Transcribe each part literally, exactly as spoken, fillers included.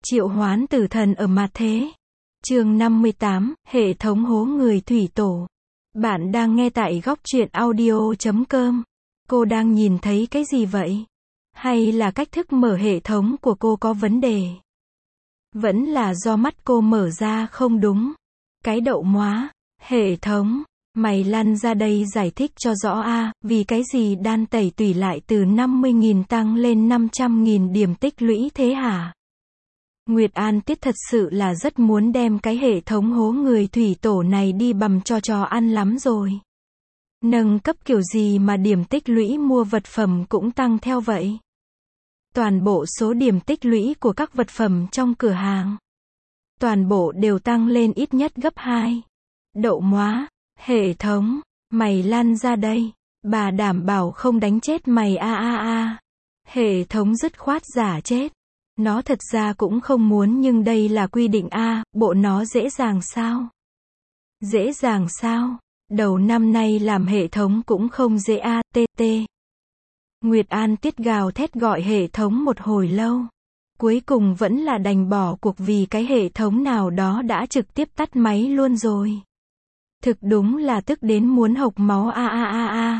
Triệu hoán tử thần ở mặt thế. Chương năm mươi tám, hệ thống hố người thủy tổ. Bạn đang nghe tại góc truyện audio chấm com. Cô đang nhìn thấy cái gì vậy? Hay là cách thức mở hệ thống của cô có vấn đề? Vẫn là do mắt cô mở ra không đúng. Cái đậu móa. Hệ thống, mày lăn ra đây giải thích cho rõ a, vì cái gì đan tẩy tủy lại từ năm mươi nghìn tăng lên năm trăm nghìn điểm tích lũy thế hả? Nguyệt An Tiết thật sự là rất muốn đem cái hệ thống hố người thủy tổ này đi bằm cho chó ăn lắm rồi. Nâng cấp kiểu gì mà điểm tích lũy mua vật phẩm cũng tăng theo vậy? Toàn bộ số điểm tích lũy của các vật phẩm trong cửa hàng, toàn bộ đều tăng lên ít nhất gấp hai. Đậu móa, hệ thống, mày lăn ra đây, bà đảm bảo không đánh chết mày a a a. Hệ thống dứt khoát giả chết. Nó thật ra cũng không muốn nhưng đây là quy định a, bộ nó dễ dàng sao? Dễ dàng sao? Đầu năm nay làm hệ thống cũng không dễ a, tt. Nguyệt An Tiết gào thét gọi hệ thống một hồi lâu. Cuối cùng vẫn là đành bỏ cuộc vì cái hệ thống nào đó đã trực tiếp tắt máy luôn rồi. Thực đúng là tức đến muốn hộc máu a a a a.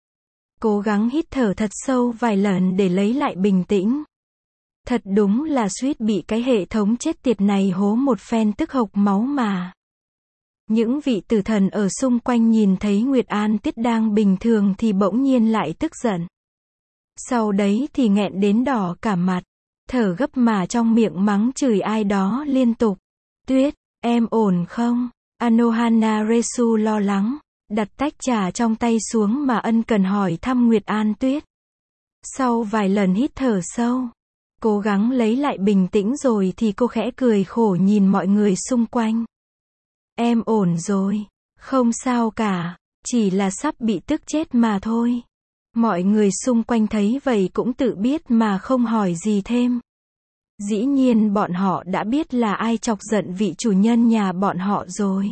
Cố gắng hít thở thật sâu vài lần để lấy lại bình tĩnh. Thật đúng là suýt bị cái hệ thống chết tiệt này hố một phen tức hộc máu mà. Những vị tử thần ở xung quanh nhìn thấy Nguyệt An Tiết đang bình thường thì bỗng nhiên lại tức giận. Sau đấy thì nghẹn đến đỏ cả mặt, thở gấp mà trong miệng mắng chửi ai đó liên tục. Tuyết, em ổn không? Anohana Resu lo lắng, đặt tách trà trong tay xuống mà ân cần hỏi thăm Nguyệt An Tuyết. Sau vài lần hít thở sâu, cố gắng lấy lại bình tĩnh rồi thì cô khẽ cười khổ nhìn mọi người xung quanh. Em ổn rồi, không sao cả, chỉ là sắp bị tức chết mà thôi. Mọi người xung quanh thấy vậy cũng tự biết mà không hỏi gì thêm. Dĩ nhiên bọn họ đã biết là ai chọc giận vị chủ nhân nhà bọn họ rồi.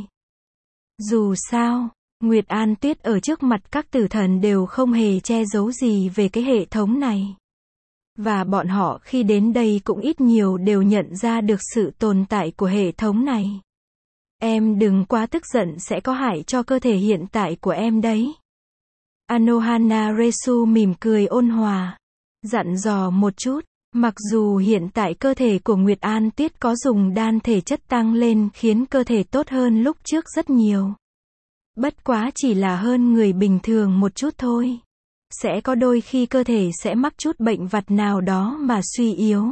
Dù sao, Nguyệt An Tuyết ở trước mặt các tử thần đều không hề che giấu gì về cái hệ thống này. Và bọn họ khi đến đây cũng ít nhiều đều nhận ra được sự tồn tại của hệ thống này. Em đừng quá tức giận sẽ có hại cho cơ thể hiện tại của em đấy. Anohana Resu mỉm cười ôn hòa, dặn dò một chút. Mặc dù hiện tại cơ thể của Nguyệt An Tuyết có dùng đan thể chất tăng lên khiến cơ thể tốt hơn lúc trước rất nhiều. Bất quá chỉ là hơn người bình thường một chút thôi. Sẽ có đôi khi cơ thể sẽ mắc chút bệnh vặt nào đó mà suy yếu.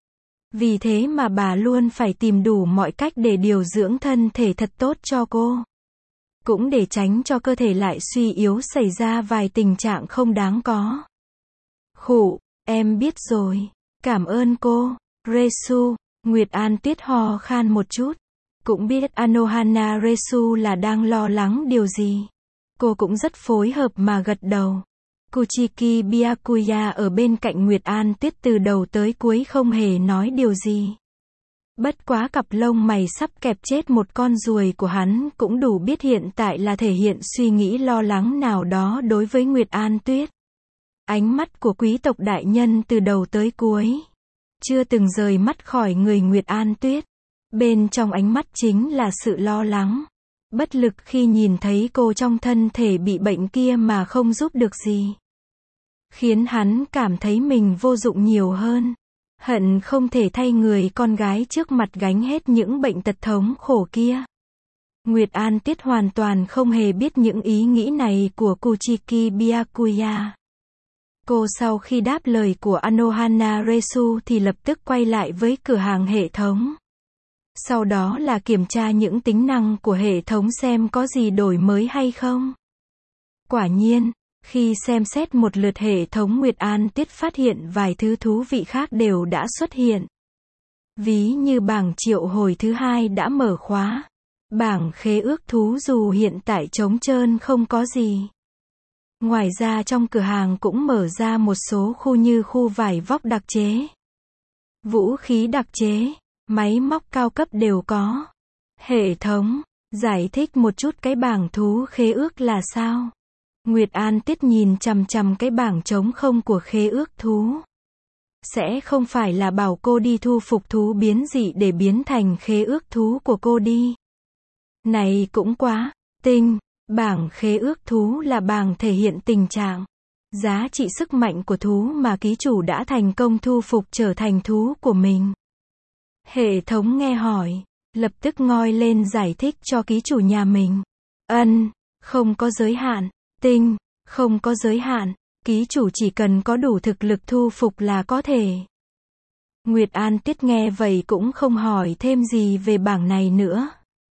Vì thế mà bà luôn phải tìm đủ mọi cách để điều dưỡng thân thể thật tốt cho cô. Cũng để tránh cho cơ thể lại suy yếu xảy ra vài tình trạng không đáng có. Khụ, em biết rồi. Cảm ơn cô, Resu. Nguyệt An Tuyết ho khan một chút. Cũng biết Anohana Resu là đang lo lắng điều gì. Cô cũng rất phối hợp mà gật đầu. Kuchiki Byakuya ở bên cạnh Nguyệt An Tuyết từ đầu tới cuối không hề nói điều gì. Bất quá cặp lông mày sắp kẹp chết một con ruồi của hắn cũng đủ biết hiện tại là thể hiện suy nghĩ lo lắng nào đó đối với Nguyệt An Tuyết. Ánh mắt của quý tộc đại nhân từ đầu tới cuối chưa từng rời mắt khỏi người Nguyệt An Tuyết. Bên trong ánh mắt chính là sự lo lắng, bất lực khi nhìn thấy cô trong thân thể bị bệnh kia mà không giúp được gì. Khiến hắn cảm thấy mình vô dụng nhiều hơn. Hận không thể thay người con gái trước mặt gánh hết những bệnh tật thống khổ kia. Nguyệt An Tuyết hoàn toàn không hề biết những ý nghĩ này của Kuchiki Byakuya. Cô sau khi đáp lời của Anohana Resu thì lập tức quay lại với cửa hàng hệ thống. Sau đó là kiểm tra những tính năng của hệ thống xem có gì đổi mới hay không. Quả nhiên, khi xem xét một lượt hệ thống Nguyệt An Tuyết phát hiện vài thứ thú vị khác đều đã xuất hiện. Ví như bảng triệu hồi thứ hai đã mở khóa. Bảng khế ước thú dù hiện tại trống trơn không có gì. Ngoài ra trong cửa hàng cũng mở ra một số khu như khu vải vóc đặc chế, vũ khí đặc chế, máy móc cao cấp đều có. Hệ thống, giải thích một chút cái bảng thú khế ước là sao? Nguyệt An Tiết nhìn chằm chằm cái bảng trống không của khế ước thú. Sẽ không phải là bảo cô đi thu phục thú biến dị để biến thành khế ước thú của cô đi. Này cũng quá, tinh, bảng khế ước thú là bảng thể hiện tình trạng, giá trị sức mạnh của thú mà ký chủ đã thành công thu phục trở thành thú của mình. Hệ thống nghe hỏi, lập tức ngoi lên giải thích cho ký chủ nhà mình. Ân, không có giới hạn, tinh, không có giới hạn, ký chủ chỉ cần có đủ thực lực thu phục là có thể. Nguyệt An Tuyết nghe vậy cũng không hỏi thêm gì về bảng này nữa.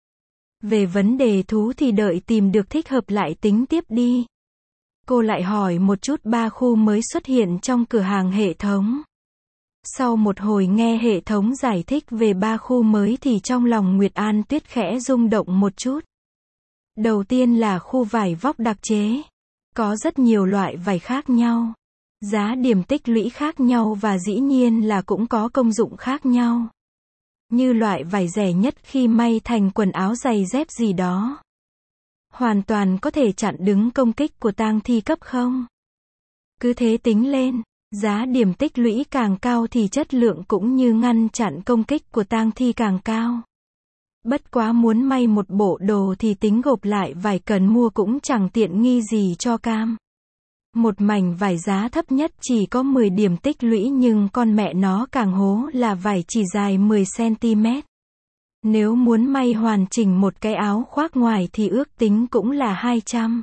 Về vấn đề thú thì đợi tìm được thích hợp lại tính tiếp đi. Cô lại hỏi một chút ba khu mới xuất hiện trong cửa hàng hệ thống. Sau một hồi nghe hệ thống giải thích về ba khu mới thì trong lòng Nguyệt An Tuyết khẽ rung động một chút. Đầu tiên là khu vải vóc đặc chế. Có rất nhiều loại vải khác nhau. Giá điểm tích lũy khác nhau và dĩ nhiên là cũng có công dụng khác nhau. Như loại vải rẻ nhất khi may thành quần áo giày dép gì đó. Hoàn toàn có thể chặn đứng công kích của tang thi cấp không. Cứ thế tính lên, giá điểm tích lũy càng cao thì chất lượng cũng như ngăn chặn công kích của tang thi càng cao. Bất quá muốn may một bộ đồ thì tính gộp lại vải cần mua cũng chẳng tiện nghi gì cho cam. Một mảnh vải giá thấp nhất chỉ có mười điểm tích lũy nhưng con mẹ nó càng hố là vải chỉ dài mười xăng-ti-mét. Nếu muốn may hoàn chỉnh một cái áo khoác ngoài thì ước tính cũng là hai trăm,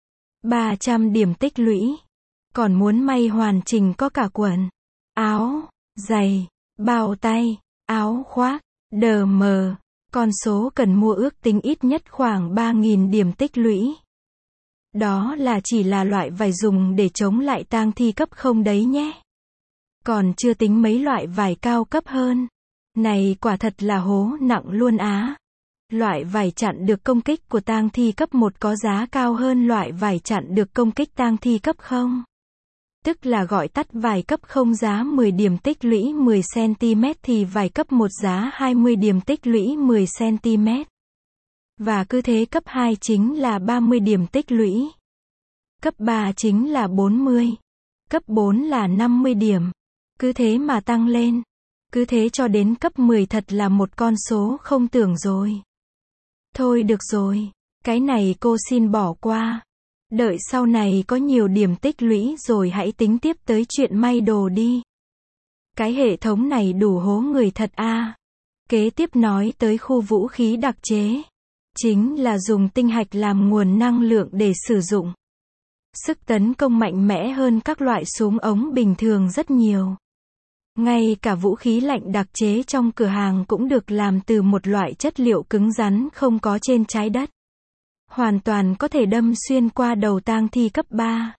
ba trăm điểm tích lũy. Còn muốn may hoàn chỉnh có cả quần, áo, giày, bao tay, áo khoác, đờ mờ. Con số cần mua ước tính ít nhất khoảng ba nghìn điểm tích lũy. Đó là chỉ là loại vải dùng để chống lại tang thi cấp không đấy nhé. Còn chưa tính mấy loại vải cao cấp hơn. Này quả thật là hố nặng luôn á. Loại vải chặn được công kích của tang thi cấp một có giá cao hơn loại vải chặn được công kích tang thi cấp không. Tức là gọi tắt vải cấp không giá mười điểm tích lũy mười xăng-ti-mét thì vải cấp một giá hai mươi điểm tích lũy mười xăng-ti-mét. Và cứ thế cấp hai chính là ba mươi điểm tích lũy. Cấp ba chính là bốn mươi. Cấp bốn là năm mươi điểm. Cứ thế mà tăng lên. Cứ thế cho đến cấp mười thật là một con số không tưởng rồi. Thôi được rồi, cái này cô xin bỏ qua. Đợi sau này có nhiều điểm tích lũy rồi hãy tính tiếp tới chuyện may đồ đi. Cái hệ thống này đủ hố người thật a. À. Kế tiếp nói tới khu vũ khí đặc chế. Chính là dùng tinh hạch làm nguồn năng lượng để sử dụng. Sức tấn công mạnh mẽ hơn các loại súng ống bình thường rất nhiều. Ngay cả vũ khí lạnh đặc chế trong cửa hàng cũng được làm từ một loại chất liệu cứng rắn không có trên trái đất. Hoàn toàn có thể đâm xuyên qua đầu tang thi cấp ba.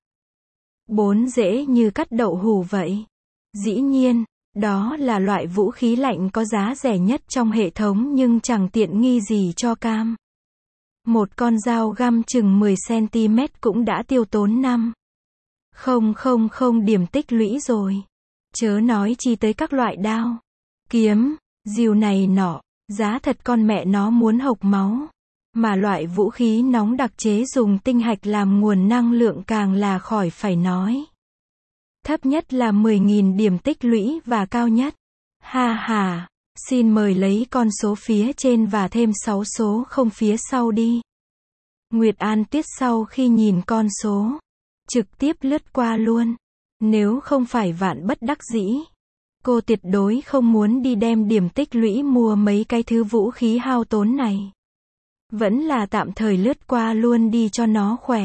bốn dễ như cắt đậu hủ vậy. Dĩ nhiên, đó là loại vũ khí lạnh có giá rẻ nhất trong hệ thống nhưng chẳng tiện nghi gì cho cam. Một con dao găm chừng mười xăng-ti-mét cũng đã tiêu tốn năm không không không điểm tích lũy rồi. Chớ nói chi tới các loại đao, kiếm, rìu này nọ, giá thật con mẹ nó muốn hộc máu. Mà loại vũ khí nóng đặc chế dùng tinh hạch làm nguồn năng lượng càng là khỏi phải nói. Thấp nhất là mười nghìn điểm tích lũy và cao nhất. Ha ha, xin mời lấy con số phía trên và thêm sáu số không phía sau đi. Nguyệt An Tuyết sau khi nhìn con số, trực tiếp lướt qua luôn. Nếu không phải vạn bất đắc dĩ, cô tuyệt đối không muốn đi đem điểm tích lũy mua mấy cái thứ vũ khí hao tốn này. Vẫn là tạm thời lướt qua luôn đi cho nó khỏe.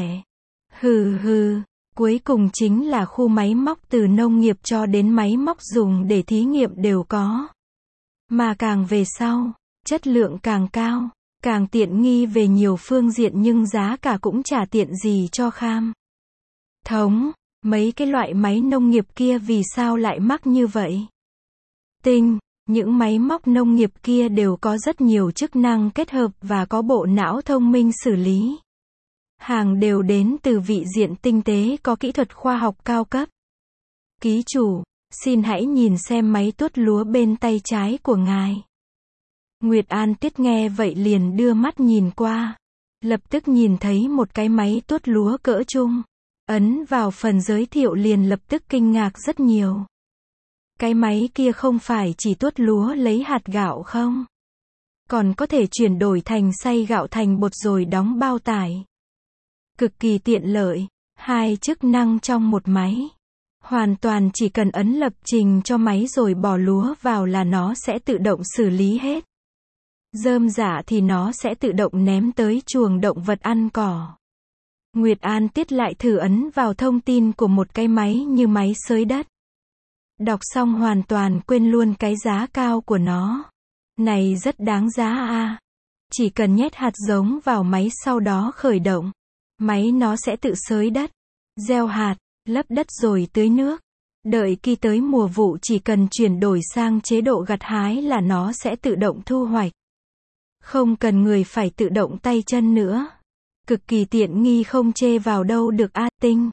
Hừ hừ, cuối cùng chính là khu máy móc từ nông nghiệp cho đến máy móc dùng để thí nghiệm đều có. Mà càng về sau, chất lượng càng cao, càng tiện nghi về nhiều phương diện nhưng giá cả cũng chả tiện gì cho kham. Thống, mấy cái loại máy nông nghiệp kia vì sao lại mắc như vậy? Tinh, những máy móc nông nghiệp kia đều có rất nhiều chức năng kết hợp và có bộ não thông minh xử lý. Hàng đều đến từ vị diện tinh tế có kỹ thuật khoa học cao cấp. Ký chủ, xin hãy nhìn xem máy tuốt lúa bên tay trái của ngài. Nguyệt An Tuyết nghe vậy liền đưa mắt nhìn qua. Lập tức nhìn thấy một cái máy tuốt lúa cỡ trung. Ấn vào phần giới thiệu liền lập tức kinh ngạc rất nhiều. Cái máy kia không phải chỉ tuốt lúa lấy hạt gạo không? Còn có thể chuyển đổi thành xay gạo thành bột rồi đóng bao tải. Cực kỳ tiện lợi. Hai chức năng trong một máy. Hoàn toàn chỉ cần ấn lập trình cho máy rồi bỏ lúa vào là nó sẽ tự động xử lý hết. Rơm rạ thì nó sẽ tự động ném tới chuồng động vật ăn cỏ. Nguyệt An Tiết lại thử ấn vào thông tin của một cái máy như máy xới đất. Đọc xong hoàn toàn quên luôn cái giá cao của nó. Này rất đáng giá à. Chỉ cần nhét hạt giống vào máy sau đó khởi động. Máy nó sẽ tự xới đất, gieo hạt, lấp đất rồi tưới nước. Đợi khi tới mùa vụ chỉ cần chuyển đổi sang chế độ gặt hái là nó sẽ tự động thu hoạch. Không cần người phải tự động tay chân nữa. Cực kỳ tiện nghi không chê vào đâu được a Tinh.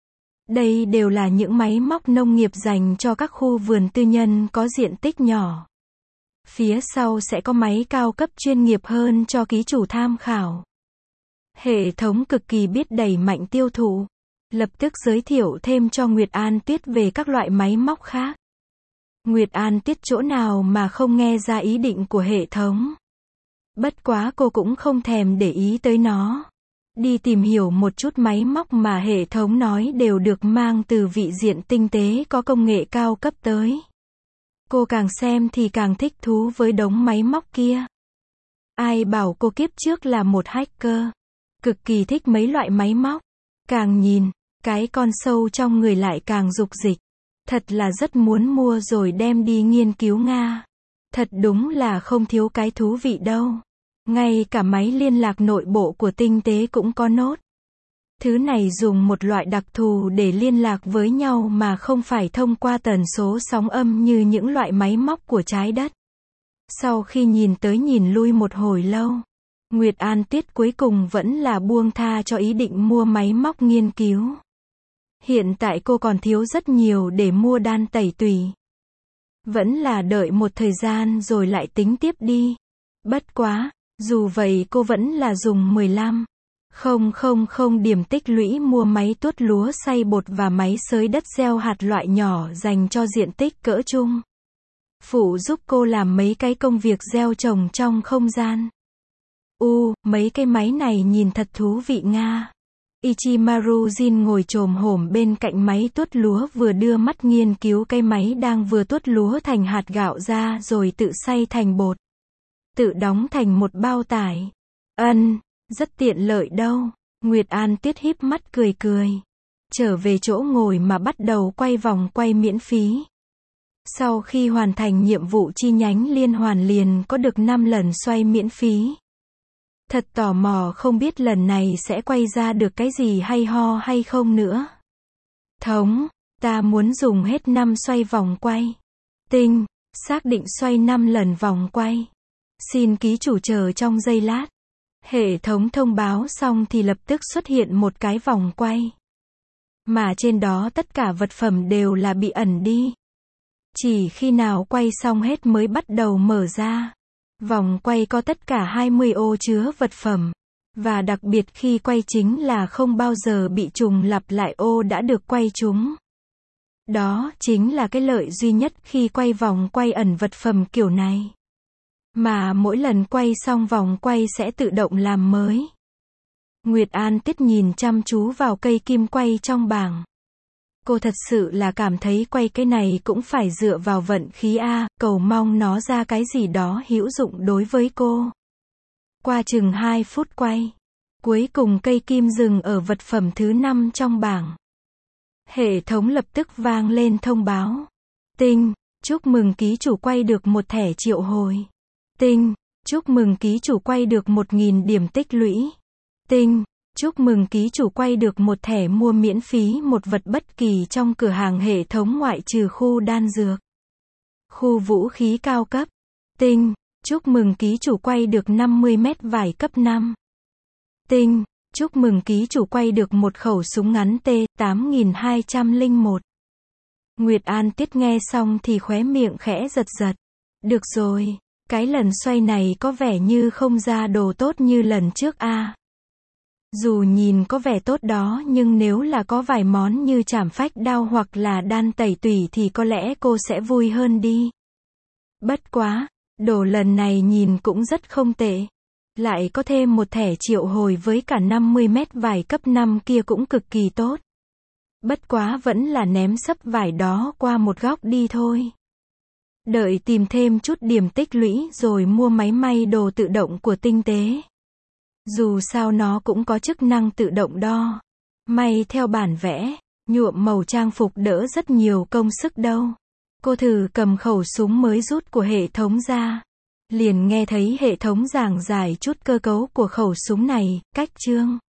Đây đều là những máy móc nông nghiệp dành cho các khu vườn tư nhân có diện tích nhỏ. Phía sau sẽ có máy cao cấp chuyên nghiệp hơn cho ký chủ tham khảo. Hệ thống cực kỳ biết đẩy mạnh tiêu thụ. Lập tức giới thiệu thêm cho Nguyệt An Tuyết về các loại máy móc khác. Nguyệt An Tuyết chỗ nào mà không nghe ra ý định của hệ thống. Bất quá cô cũng không thèm để ý tới nó. Đi tìm hiểu một chút máy móc mà hệ thống nói đều được mang từ vị diện tinh tế có công nghệ cao cấp tới. Cô càng xem thì càng thích thú với đống máy móc kia. Ai bảo cô kiếp trước là một hacker. Cực kỳ thích mấy loại máy móc. Càng nhìn, cái con sâu trong người lại càng dục dịch. Thật là rất muốn mua rồi đem đi nghiên cứu Nga. Thật đúng là không thiếu cái thú vị đâu. Ngay cả máy liên lạc nội bộ của tinh tế cũng có nốt. Thứ này dùng một loại đặc thù để liên lạc với nhau mà không phải thông qua tần số sóng âm như những loại máy móc của trái đất. Sau khi nhìn tới nhìn lui một hồi lâu, Nguyệt An Tuyết cuối cùng vẫn là buông tha cho ý định mua máy móc nghiên cứu. Hiện tại cô còn thiếu rất nhiều để mua đan tẩy tùy. Vẫn là đợi một thời gian rồi lại tính tiếp đi. Bất quá, dù vậy cô vẫn là dùng mười lăm nghìn điểm tích lũy mua máy tuốt lúa xay bột và máy xới đất gieo hạt loại nhỏ dành cho diện tích cỡ trung. Phụ giúp cô làm mấy cái công việc gieo trồng trong không gian. U, mấy cái máy này nhìn thật thú vị Nga. Ichimaru Jin ngồi chồm hổm bên cạnh máy tuốt lúa vừa đưa mắt nghiên cứu cái máy đang vừa tuốt lúa thành hạt gạo ra rồi tự xay thành bột. Tự đóng thành một bao tải. Ân, rất tiện lợi đâu. Nguyệt An Tuyết híp mắt cười cười. Trở về chỗ ngồi mà bắt đầu quay vòng quay miễn phí. Sau khi hoàn thành nhiệm vụ chi nhánh liên hoàn liền có được năm lần xoay miễn phí. Thật tò mò không biết lần này sẽ quay ra được cái gì hay ho hay không nữa. Thống, ta muốn dùng hết năm xoay vòng quay. Tinh, xác định xoay năm lần vòng quay. Xin ký chủ chờ trong giây lát. Hệ thống thông báo xong thì lập tức xuất hiện một cái vòng quay. Mà trên đó tất cả vật phẩm đều là bị ẩn đi. Chỉ khi nào quay xong hết mới bắt đầu mở ra. Vòng quay có tất cả hai mươi ô chứa vật phẩm. Và đặc biệt khi quay chính là không bao giờ bị trùng lặp lại ô đã được quay trúng. Đó chính là cái lợi duy nhất khi quay vòng quay ẩn vật phẩm kiểu này. Mà mỗi lần quay xong vòng quay sẽ tự động làm mới. Nguyệt An Tuyết nhìn chăm chú vào cây kim quay trong bảng. Cô thật sự là cảm thấy quay cái này cũng phải dựa vào vận khí a, cầu mong nó ra cái gì đó hữu dụng đối với cô. Qua chừng hai phút quay, cuối cùng cây kim dừng ở vật phẩm thứ năm trong bảng. Hệ thống lập tức vang lên thông báo. Tinh, chúc mừng ký chủ quay được một thẻ triệu hồi. Tinh, chúc mừng ký chủ quay được một nghìn điểm tích lũy. Tinh, chúc mừng ký chủ quay được một thẻ mua miễn phí một vật bất kỳ trong cửa hàng hệ thống ngoại trừ khu đan dược. Khu vũ khí cao cấp. Tinh, chúc mừng ký chủ quay được năm mươi mét vải cấp năm. Tinh, chúc mừng ký chủ quay được một khẩu súng ngắn T tám nghìn hai trăm lẻ một. Nguyệt An Tuyết nghe xong thì khóe miệng khẽ giật giật. Được rồi, cái lần xoay này có vẻ như không ra đồ tốt như lần trước a. Dù nhìn có vẻ tốt đó nhưng nếu là có vài món như chảm phách đao hoặc là đan tẩy tủy thì có lẽ cô sẽ vui hơn đi. Bất quá, đồ lần này nhìn cũng rất không tệ. Lại có thêm một thẻ triệu hồi với cả năm mươi mét vải cấp năm kia cũng cực kỳ tốt. Bất quá vẫn là ném sấp vải đó qua một góc đi thôi. Đợi tìm thêm chút điểm tích lũy rồi mua máy may đồ tự động của tinh tế. Dù sao nó cũng có chức năng tự động đo, may theo bản vẽ, nhuộm màu trang phục đỡ rất nhiều công sức đâu. Cô thử cầm khẩu súng mới rút của hệ thống ra. Liền nghe thấy hệ thống giảng giải chút cơ cấu của khẩu súng này, cách chương.